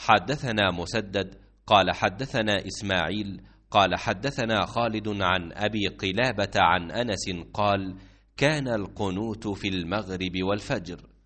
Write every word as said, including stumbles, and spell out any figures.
حدثنا مسدد قال حدثنا إسماعيل قال حدثنا خالد عن أبي قلابة عن أنس قال: كان القنوت في المغرب والفجر.